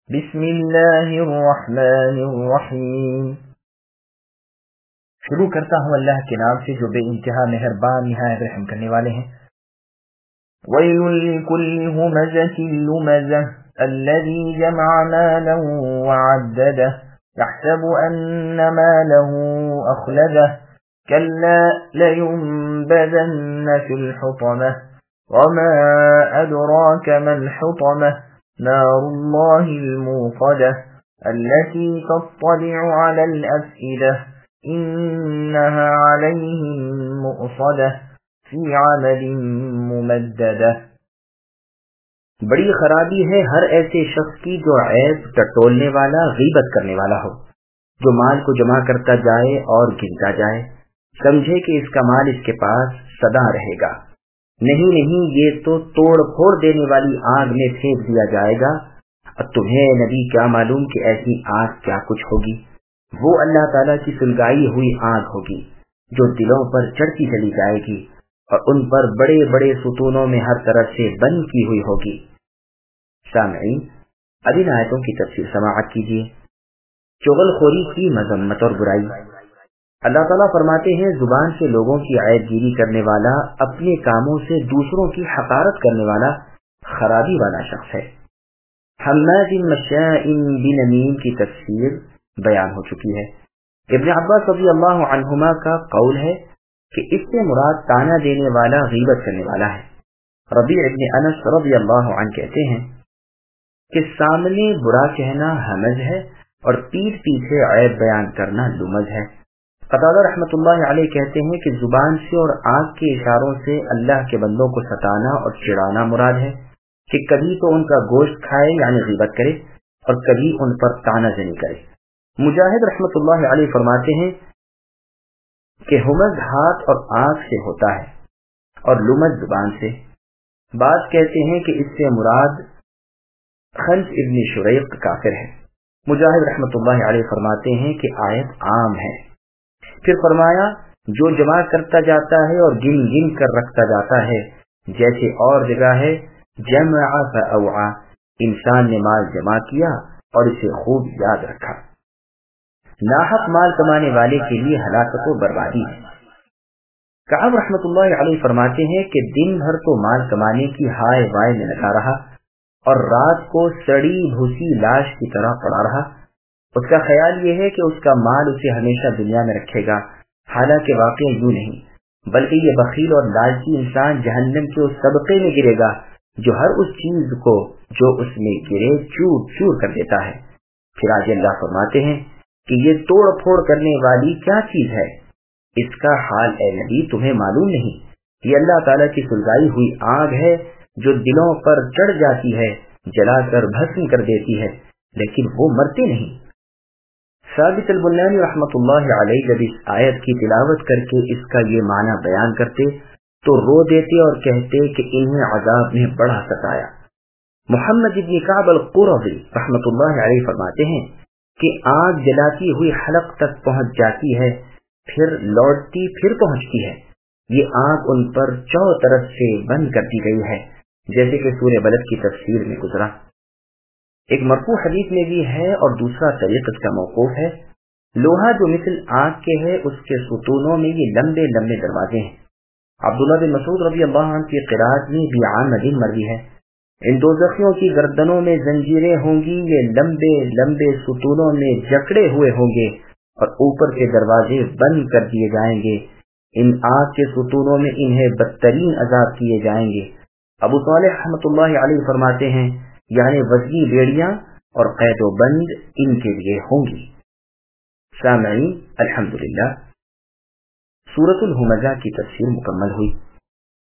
بسم اللہ الرحمن الرحیم. شروع کرتا ہوں اللہ کے نام سے جو بے انتہا مہربان نہایت رحم کرنے والے ہیں. ویل لکل ہمزۃ لمزہ الذی جمع مالا وعددہ یحسب ان ماله اخلدہ کلا لینبذن فی الحطمہ وما ادراک ما الحطمہ نار اللہ الموقدہ التي تطلع على الأفئدة إنها عليهم مؤصدة في عمد ممددة. بڑی خرابی ہے ہر ایسے شخص کی جو عیب ٹٹولنے والا غیبت کرنے والا ہو، جو مال کو جمع کرتا جائے اور گنتا جائے، سمجھے کہ اس کا مال اس کے پاس سدا رہے گا. نہیں، یہ تو توڑ پھوڑ دینے والی آگ میں پھینک دیا جائے گا. اور تمہیں نبی کیا معلوم کہ ایسی آگ کیا کچھ ہوگی؟ وہ اللہ تعالیٰ کی سلگائی ہوئی آگ ہوگی جو دلوں پر چڑھتی چلی جائے گی اور ان پر بڑے بڑے ستونوں میں ہر طرف سے بند کی ہوئی ہوگی. سامعین، اب ان آیتوں کی تفسیر سماعت کیجیے. چغل خوری کی مذمت اور برائی. اللہ تعالیٰ فرماتے ہیں زبان سے لوگوں کی عیب گیری کرنے والا، اپنے کاموں سے دوسروں کی حقارت کرنے والا خرابی والا شخص ہے. حماد مشاء بنمیم کی تفسیر بیان ہو چکی ہے. ابن عباس رضی اللہ عنہما کا قول ہے کہ اس سے مراد تانا دینے والا غیبت کرنے والا ہے. ربیع ابن انس رضی اللہ عنہ کہتے ہیں کہ سامنے برا کہنا حمز ہے اور پیٹھ پیچھے عیب بیان کرنا لمز ہے. قتادہ رحمۃ اللہ علیہ کہتے ہیں کہ زبان سے اور آنکھ کے اشاروں سے اللہ کے بندوں کو ستانا اور چڑھانا مراد ہے کہ کبھی تو ان کا گوشت کھائے یعنی غیبت کرے اور کبھی ان پر طعنہ زنی کرے. مجاہد رحمۃ اللہ علیہ فرماتے ہیں کہ ہمز ہاتھ اور آنکھ سے ہوتا ہے اور لمز زبان سے. بعض کہتے ہیں کہ اس سے مراد خنس ابن شریق کافر ہے. مجاہد رحمۃ اللہ علیہ فرماتے ہیں کہ آیت عام ہے. پھر فرمایا جو جمع کرتا جاتا ہے اور گن گن کر رکھتا جاتا ہے، جیسے اور جگہ ہے جمع فاوعى، انسان نے مال جمع کیا اور اسے خوب یاد رکھا. ناحق مال کمانے والے کے لیے ہلاکت و بربادی ہے. کعب رحمۃ اللہ علیہ فرماتے ہیں کہ دن بھر تو مال کمانے کی ہائے وائے میں لگا رہا اور رات کو سڑی بھوسی لاش کی طرح پڑا رہا. اس کا خیال یہ ہے کہ اس کا مال اسے ہمیشہ دنیا میں رکھے گا، حالانکہ واقعہ یوں نہیں، بلکہ یہ بخیل اور لالچی انسان جہنم کے اس طبقے میں گرے گا جو ہر اس چیز کو جو اس میں گرے چور چور کر دیتا ہے. پھر آج اللہ فرماتے ہیں کہ یہ توڑ پھوڑ کرنے والی کیا چیز ہے؟ اس کا حال اے نبی تمہیں معلوم نہیں؟ یہ اللہ تعالیٰ کی سلگائی ہوئی آگ ہے جو دلوں پر چڑھ جاتی ہے، جلا کر بھسم کر دیتی ہے، لیکن وہ مرتے نہیں. ثابت البنانی رحمۃ اللہ علیہ جب اس آیت کی تلاوت کر کے اس کا یہ معنی بیان کرتے تو رو دیتے اور کہتے کہ انہیں عذاب نے بڑا ستایا. محمد ابن کعب القرظی رحمۃ اللہ علیہ فرماتے ہیں کہ آگ جلاتی ہوئی حلق تک پہنچ جاتی ہے، پھر لوٹتی پھر پہنچتی ہے. یہ آگ ان پر چاروں طرف سے بند کر دی گئی ہے، جیسے کہ سورہ بلد کی تفسیر میں گزرا. ایک مرفوع حدیث میں بھی ہے اور دوسرا طریق اس کا موقوف ہے. لوہا جو مثل آگ کے ہے اس کے ستونوں میں یہ لمبے لمبے دروازے ہیں. عبداللہ بن مسعود رضی اللہ عنہ کی قرات میں بیعان مدین مروی ہے. ان دوزخیوں کی گردنوں میں زنجیریں ہوں گی، یہ لمبے لمبے ستونوں میں جکڑے ہوئے ہوں گے اور اوپر کے دروازے بند کر دیے جائیں گے. ان آگ کے ستونوں میں انہیں بدترین عذاب کیے جائیں گے. ابو صالح رحمۃ اللہ علیہ فرماتے ہیں یعنی وزنی بیڑیاں اور قید و بند ان کے لیے ہوں گی. سامعین، الحمدللہ سورۃ الہمزہ کی تفسیر مکمل ہوئی.